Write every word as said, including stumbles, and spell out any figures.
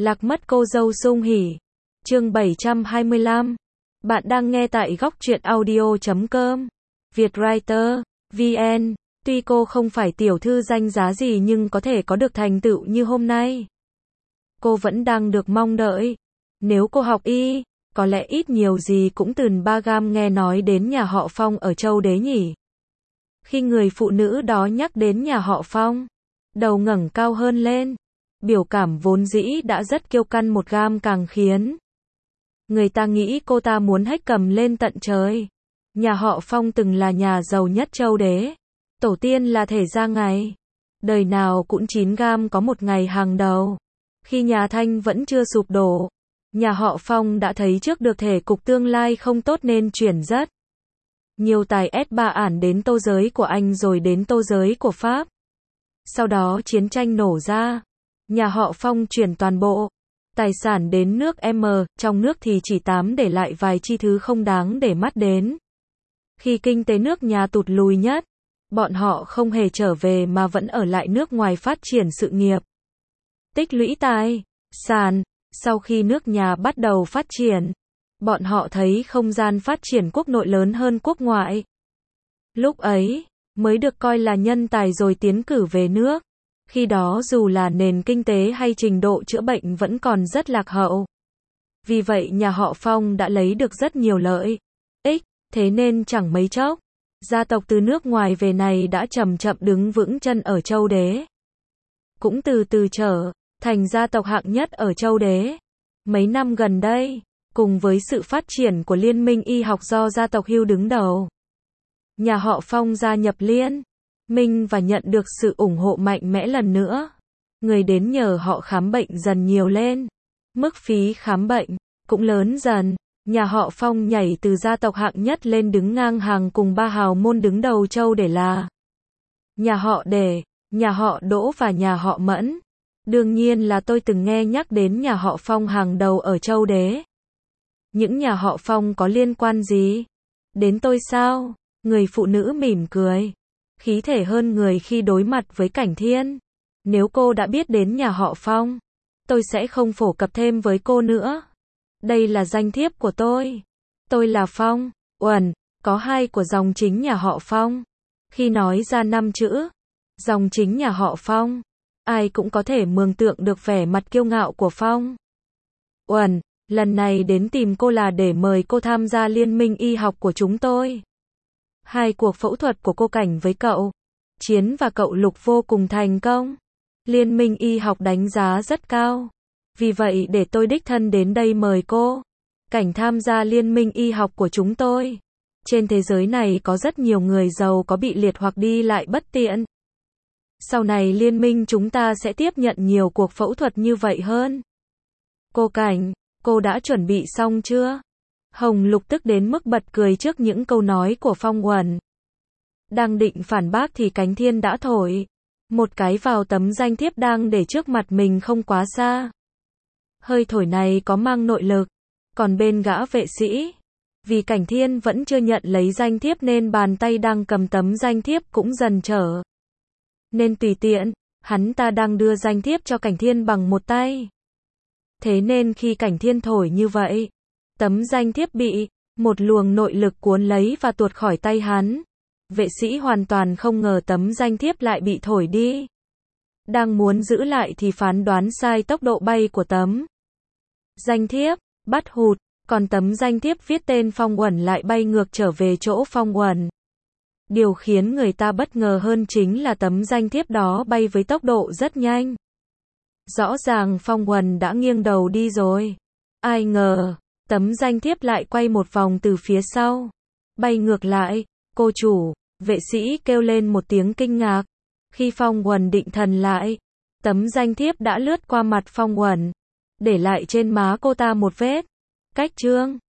Lạc mất cô dâu sung hỉ. Chương bảy trăm hai mươi lăm. Bạn đang nghe tại góc truyện audio chấm com. Vietwriter, vê en. Tuy cô không phải tiểu thư danh giá gì nhưng có thể có được thành tựu như hôm nay, cô vẫn đang được mong đợi. Nếu cô học y, có lẽ ít nhiều gì cũng từng ba gam nghe nói đến nhà họ Phong ở Châu Đế nhỉ. Khi người phụ nữ đó nhắc đến nhà họ Phong, đầu ngẩng cao hơn lên. Biểu cảm vốn dĩ đã rất kiêu căng một gam càng khiến người ta nghĩ cô ta muốn hách cầm lên tận trời. Nhà họ Phong từng là nhà giàu nhất Châu Đế. Tổ tiên là thể gia ngày. Đời nào cũng chín gam có một ngày hàng đầu. Khi nhà Thanh vẫn chưa sụp đổ, nhà họ Phong đã thấy trước được thể cục tương lai không tốt nên chuyển rất nhiều tài ét ba ản đến tô giới của Anh rồi đến tô giới của Pháp. Sau đó chiến tranh nổ ra, nhà họ Phong chuyển toàn bộ tài sản đến nước M, trong nước thì chỉ tám để lại vài chi thứ không đáng để mắt đến. Khi kinh tế nước nhà tụt lùi nhất, bọn họ không hề trở về mà vẫn ở lại nước ngoài phát triển sự nghiệp, tích lũy tài sản. Sau khi nước nhà bắt đầu phát triển, bọn họ thấy không gian phát triển quốc nội lớn hơn quốc ngoại. Lúc ấy, mới được coi là nhân tài rồi tiến cử về nước. Khi đó dù là nền kinh tế hay trình độ chữa bệnh vẫn còn rất lạc hậu. Vì vậy nhà họ Phong đã lấy được rất nhiều lợi ích, thế nên chẳng mấy chốc, gia tộc từ nước ngoài về này đã chậm chậm đứng vững chân ở Châu Đế. Cũng từ từ trở thành gia tộc hạng nhất ở Châu Đế. Mấy năm gần đây, cùng với sự phát triển của liên minh y học do gia tộc Hưu đứng đầu, nhà họ Phong gia nhập liên minh và nhận được sự ủng hộ mạnh mẽ lần nữa. Người đến nhờ họ khám bệnh dần nhiều lên. Mức phí khám bệnh cũng lớn dần. Nhà họ Phong nhảy từ gia tộc hạng nhất lên đứng ngang hàng cùng ba hào môn đứng đầu Châu để là nhà họ Đề, nhà họ Đỗ và nhà họ Mẫn. Đương nhiên là tôi từng nghe nhắc đến nhà họ Phong hàng đầu ở Châu Đế. Những nhà họ Phong có liên quan gì đến tôi sao? Người phụ nữ mỉm cười, khí thể hơn người khi đối mặt với Cảnh Thiên. Nếu cô đã biết đến nhà họ Phong, tôi sẽ không phổ cập thêm với cô nữa. Đây là danh thiếp của tôi. Tôi là Phong Uẩn, có hai của dòng chính nhà họ Phong. Khi nói ra năm chữ dòng chính nhà họ Phong, ai cũng có thể mường tượng được vẻ mặt kiêu ngạo của Phong Uẩn. Lần này đến tìm cô là để mời cô tham gia liên minh y học của chúng tôi. Hai cuộc phẫu thuật của cô Cảnh với cậu Chiến và cậu Lục vô cùng thành công. Liên minh y học đánh giá rất cao. Vì vậy để tôi đích thân đến đây mời cô Cảnh tham gia liên minh y học của chúng tôi. Trên thế giới này có rất nhiều người giàu có bị liệt hoặc đi lại bất tiện. Sau này liên minh chúng ta sẽ tiếp nhận nhiều cuộc phẫu thuật như vậy hơn. Cô Cảnh, cô đã chuẩn bị xong chưa? Hồng Lục tức đến mức bật cười trước những câu nói của Phong Uẩn. Đang định phản bác thì Cánh Thiên đã thổi một cái vào tấm danh thiếp đang để trước mặt mình không quá xa. Hơi thổi này có mang nội lực. Còn bên gã vệ sĩ, vì Cảnh Thiên vẫn chưa nhận lấy danh thiếp nên bàn tay đang cầm tấm danh thiếp cũng dần trở nên tùy tiện. Hắn ta đang đưa danh thiếp cho Cảnh Thiên bằng một tay. Thế nên khi Cảnh Thiên thổi như vậy, tấm danh thiếp bị một luồng nội lực cuốn lấy và tuột khỏi tay hắn. Vệ sĩ hoàn toàn không ngờ tấm danh thiếp lại bị thổi đi. Đang muốn giữ lại thì phán đoán sai tốc độ bay của tấm danh thiếp, bắt hụt, còn tấm danh thiếp viết tên Phong Uẩn lại bay ngược trở về chỗ Phong Uẩn. Điều khiến người ta bất ngờ hơn chính là tấm danh thiếp đó bay với tốc độ rất nhanh. Rõ ràng Phong Uẩn đã nghiêng đầu đi rồi. Ai ngờ, tấm danh thiếp lại quay một vòng từ phía sau, bay ngược lại. Cô chủ, vệ sĩ kêu lên một tiếng kinh ngạc. Khi Phong Uẩn định thần lại, tấm danh thiếp đã lướt qua mặt Phong Uẩn, để lại trên má cô ta một vết cách trương.